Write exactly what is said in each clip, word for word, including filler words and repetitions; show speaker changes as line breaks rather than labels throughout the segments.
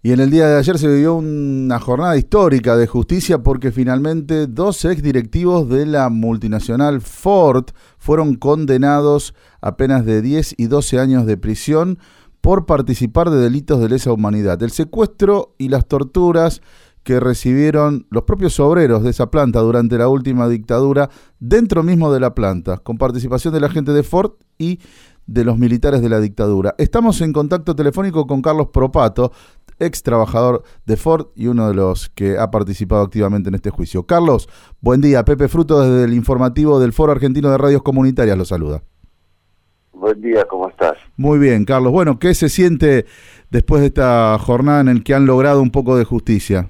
Y en el día de ayer se vivió una jornada histórica de justicia porque finalmente dos exdirectivos de la multinacional Ford fueron condenados a penas de diez y doce años de prisión por participar de delitos de lesa humanidad. El secuestro y las torturas que recibieron los propios obreros de esa planta durante la última dictadura dentro mismo de la planta, con participación de la gente de Ford y de los militares de la dictadura. Estamos en contacto telefónico con Carlos Propato, ex trabajador de Ford y uno de los que ha participado activamente en este juicio. Carlos, buen día. Pepe Fruto desde el informativo del Foro Argentino de Radios Comunitarias lo saluda.
Buen día, ¿cómo estás?
Muy bien, Carlos. Bueno, ¿qué se siente después de esta jornada en la que han logrado un poco de justicia?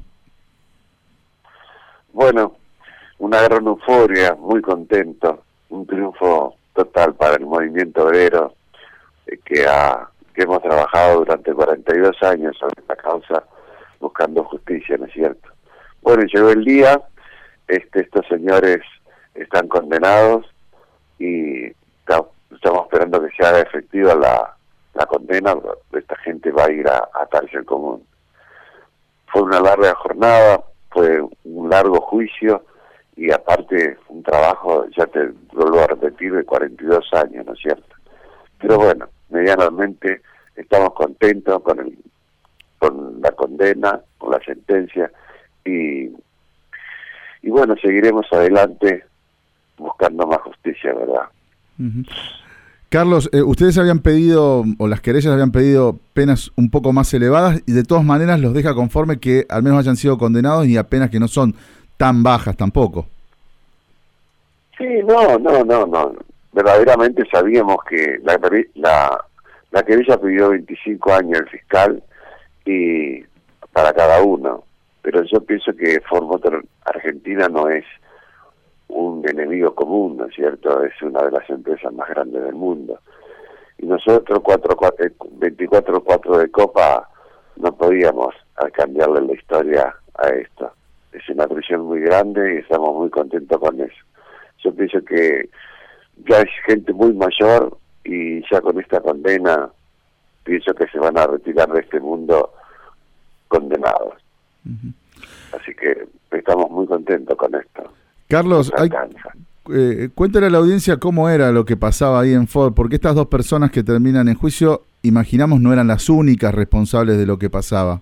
Bueno, una gran euforia, muy contento, un triunfo total para el movimiento obrero eh, que ha que hemos trabajado durante cuarenta y dos años sobre esta causa buscando justicia, ¿no es cierto? Bueno, llegó el día, este, estos señores están condenados y estamos esperando que se haga efectiva la, la condena. Esta gente va a ir a, a cárcel común. Fue una larga jornada, fue un largo juicio y aparte un trabajo, ya te vuelvo a repetir, de cuarenta y dos años, ¿no es cierto? Pero bueno, medianamente estamos contentos con el con la condena, con la sentencia y y bueno, seguiremos adelante buscando más justicia, ¿verdad?
Uh-huh. Carlos, eh, ustedes habían pedido, o las querellas habían pedido penas un poco más elevadas y de todas maneras los deja conforme que al menos hayan sido condenados y a penas que no son tan bajas tampoco.
Sí, no, no, no, no. Verdaderamente sabíamos que la, la, la querella pidió veinticinco años el fiscal y para cada uno, pero yo pienso que Ford Motor Argentina no es un enemigo común, ¿no es cierto? Es una de las empresas más grandes del mundo. Y nosotros, veinticuatro cuatro de Copa, no podíamos cambiarle la historia a esto. Es una prisión muy grande y estamos muy contentos con eso. Yo pienso que ya es gente muy mayor y ya con esta condena pienso que se van a retirar de este mundo condenados. Uh-huh. Así que estamos muy contentos con esto.
Carlos, hay, eh, cuéntale a la audiencia cómo era lo que pasaba ahí en Ford, porque estas dos personas que terminan en juicio, imaginamos, no eran las únicas responsables de lo que pasaba.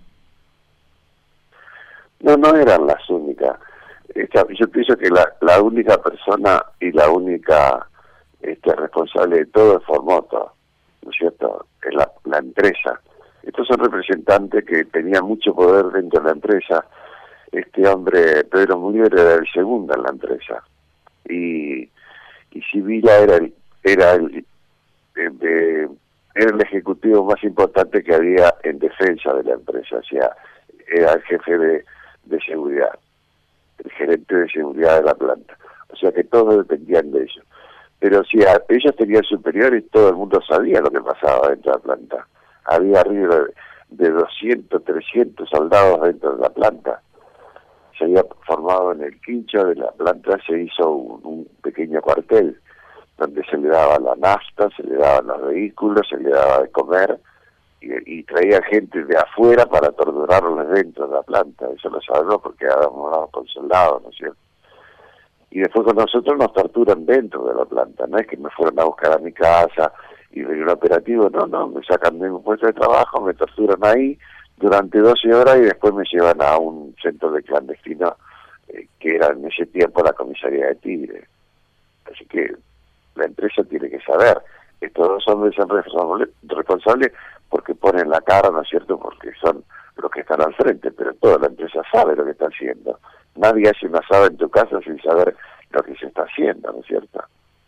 No, no eran las únicas. Yo pienso que la, la única persona y la única este, responsable de todo es Ford Motor, ¿no es cierto? Es la, la empresa. Estos son representantes que tenían mucho poder dentro de la empresa. Este hombre, Pedro Munier, era el segundo en la empresa. Y, y Sibila era el, era el, el, de, era el ejecutivo más importante que había en defensa de la empresa. O sea, era el jefe de, de seguridad, el gerente de seguridad de la planta. O sea que todos dependían de ellos. Pero si a, ellos tenían superiores, todo el mundo sabía lo que pasaba dentro de la planta. Había arriba de, de doscientos, trescientos soldados dentro de la planta. Se había formado en el quincho de la planta, se hizo un, un pequeño cuartel donde se le daba la nafta, se le daban los vehículos, se le daba de comer y, y traía gente de afuera para torturarlos dentro de la planta. Eso lo sabemos porque habíamos hablado con soldados, ¿no es cierto? Y después con nosotros nos torturan dentro de la planta, no es que me fueron a buscar a mi casa y en un operativo, no, no, me sacan de mi puesto de trabajo, me torturan ahí durante doce horas y después me llevan a un centro de clandestino eh, que era en ese tiempo la comisaría de Tigre. Así que la empresa tiene que saber, estos dos hombres son responsables porque ponen la cara, ¿no es cierto?, porque son los que están al frente, pero toda la empresa sabe lo que está haciendo. Nadie hace un asado en tu casa sin saber lo que se está haciendo, ¿no es cierto?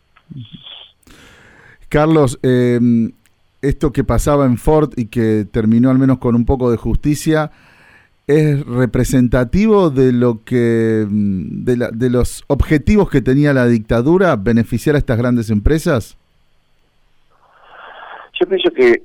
Carlos, eh, esto que pasaba en Ford y que terminó al menos con un poco de justicia, ¿es representativo de lo que de, la, de los objetivos que tenía la dictadura, beneficiar a estas grandes empresas?
Yo pienso que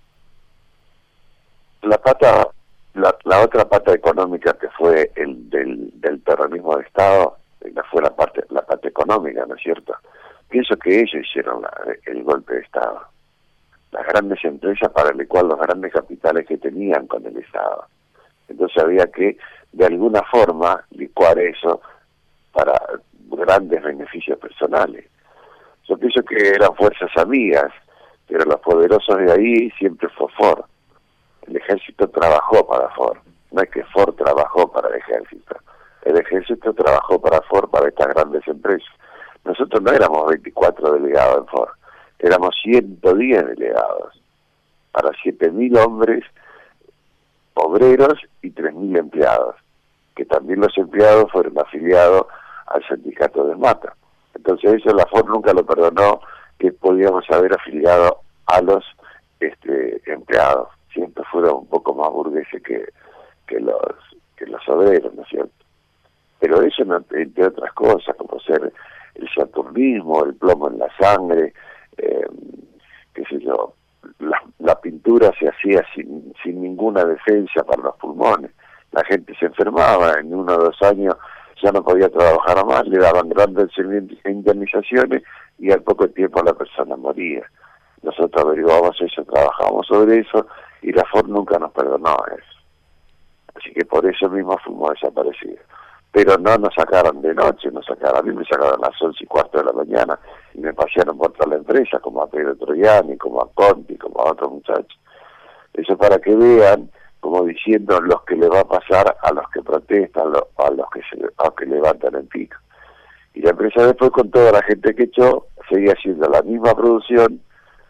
la pata, la, la otra pata económica que fue el del, del terrorismo de Estado, la fue la parte, la parte económica, ¿no es cierto? Pienso que ellos hicieron la, el golpe de Estado. Las grandes empresas para el cual los grandes capitales que tenían con el Estado. Entonces había que, de alguna forma, licuar eso para grandes beneficios personales. Yo pienso que eran fuerzas amigas, pero los poderosos de ahí siempre fue Ford. El ejército trabajó para Ford, no es que Ford trabajó para el ejército. El ejército trabajó para Ford, para estas grandes empresas. Nosotros no éramos veinticuatro delegados en Ford, éramos ciento diez delegados, para siete mil hombres, obreros y tres mil empleados, que también los empleados fueron afiliados al sindicato de Mata. Entonces eso la Ford nunca lo perdonó, que podíamos haber afiliado a los este, empleados. Siempre fueron un poco más burgueses que, que los que los obreros, ¿no es cierto? Pero eso, no, entre otras cosas, como ser el saturnismo, el plomo en la sangre, eh, qué sé yo, la, la pintura se hacía sin, sin ninguna defensa para los pulmones. La gente se enfermaba, en uno o dos años ya no podía trabajar más, le daban grandes indemnizaciones y al poco tiempo la persona moría. Nosotros averiguamos eso, trabajamos sobre eso y la Ford nunca nos perdonó eso. Así que por eso mismo fuimos desaparecidos. Pero no nos sacaron de noche, nos sacaron, a mí me sacaron a las once y cuarto de la mañana y me pasearon por toda la empresa, como a Pedro Troiani, como a Conti, como a otros muchachos. Eso para que vean, como diciendo, los que le va a pasar a los que protestan, a los que se, a los que levantan el pico. Y la empresa después, con toda la gente que echó, seguía haciendo la misma producción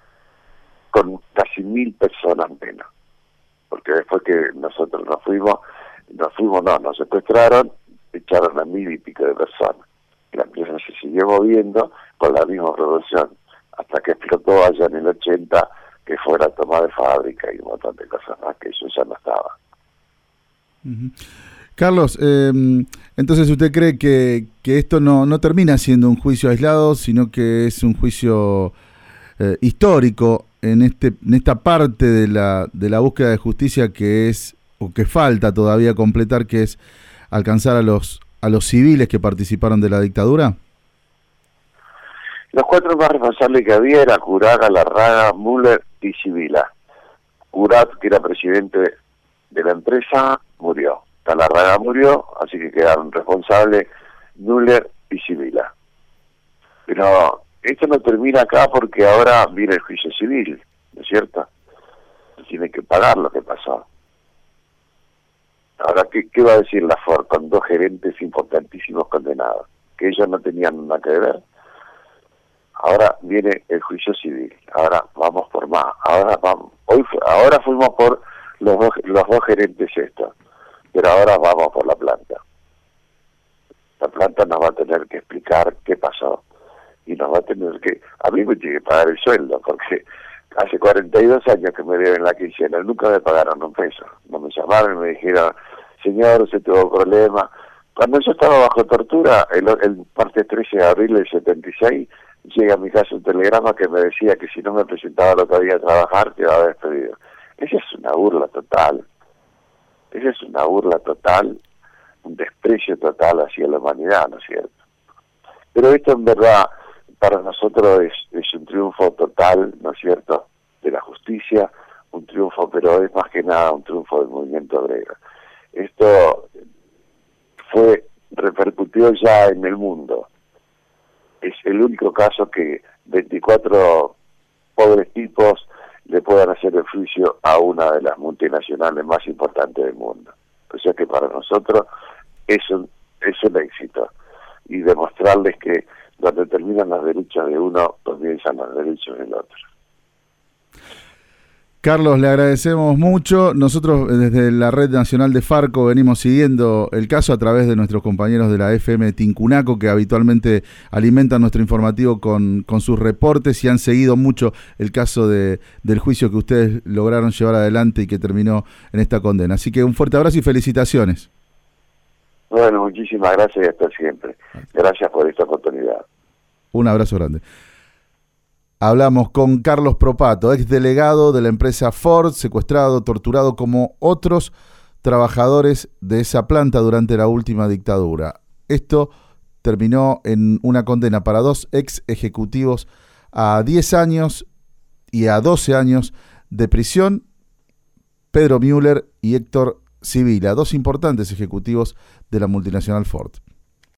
con casi mil personas menos. Porque después que nosotros nos fuimos, nos fuimos, no, nos secuestraron, echaron a mil y pico de personas. Y la empresa se siguió moviendo con la misma producción, hasta que explotó allá en el ochenta, que fue la toma de fábrica y un montón de cosas más, que eso ya no estaba.
Uh-huh. Carlos, eh, entonces usted cree que, que esto no, no termina siendo un juicio aislado, sino que es un juicio eh, histórico en este en esta parte de la de la búsqueda de justicia que es, o que falta todavía completar, que es alcanzar a los a los civiles que participaron de la dictadura?
Los cuatro más responsables que había era Curat, Galarraga, Müller y Sibila. Curat, que era presidente de la empresa, murió. Galarraga murió, así que quedaron responsables Müller y Sibila. Pero esto no termina acá porque ahora viene el juicio civil, ¿no es cierto? Tiene que pagar lo que pasó. Ahora, ¿qué, qué va a decir la Ford con dos gerentes importantísimos condenados? Que ellos no tenían nada que ver. Ahora viene el juicio civil. Ahora vamos por más. Ahora vamos. Hoy, ahora fuimos por los dos, los dos gerentes estos, pero ahora vamos por la planta. La planta nos va a tener que explicar qué pasó y nos va a tener que. A mí me tiene que pagar el sueldo porque hace cuarenta y dos años que me deben la quincena, nunca me pagaron un peso. No me llamaron y me dijeron, señor, usted tuvo problema. Cuando yo estaba bajo tortura, el, el martes trece de abril del setenta y seis, llega a mi casa un telegrama que me decía que si no me presentaba lo que había a trabajar, quedaba despedido. Esa es una burla total. Esa es una burla total, un desprecio total hacia la humanidad, ¿no es cierto? Pero esto en verdad para nosotros es, es un triunfo total, ¿no es cierto?, de la justicia, un triunfo, pero es más que nada un triunfo del movimiento obrero. Esto fue, repercutió ya en el mundo. Es el único caso que veinticuatro pobres tipos le puedan hacer el juicio a una de las multinacionales más importantes del mundo. O sea que para nosotros es un, es un éxito. Y demostrarles que donde terminan los derechos de uno, comienzan los derechos del otro.
Carlos, le agradecemos mucho. Nosotros desde la Red Nacional de Farco venimos siguiendo el caso a través de nuestros compañeros de la F M Tincunaco, que habitualmente alimentan nuestro informativo con, con sus reportes y han seguido mucho el caso de, del juicio que ustedes lograron llevar adelante y que terminó en esta condena. Así que un fuerte abrazo y felicitaciones.
Bueno, muchísimas gracias y hasta siempre. Gracias por esta oportunidad.
Un abrazo grande. Hablamos con Carlos Propato, ex delegado de la empresa Ford, secuestrado, torturado como otros trabajadores de esa planta durante la última dictadura. Esto terminó en una condena para dos ex ejecutivos a diez años y a doce años de prisión, Pedro Müller y Héctor civil a dos importantes ejecutivos de la multinacional Ford.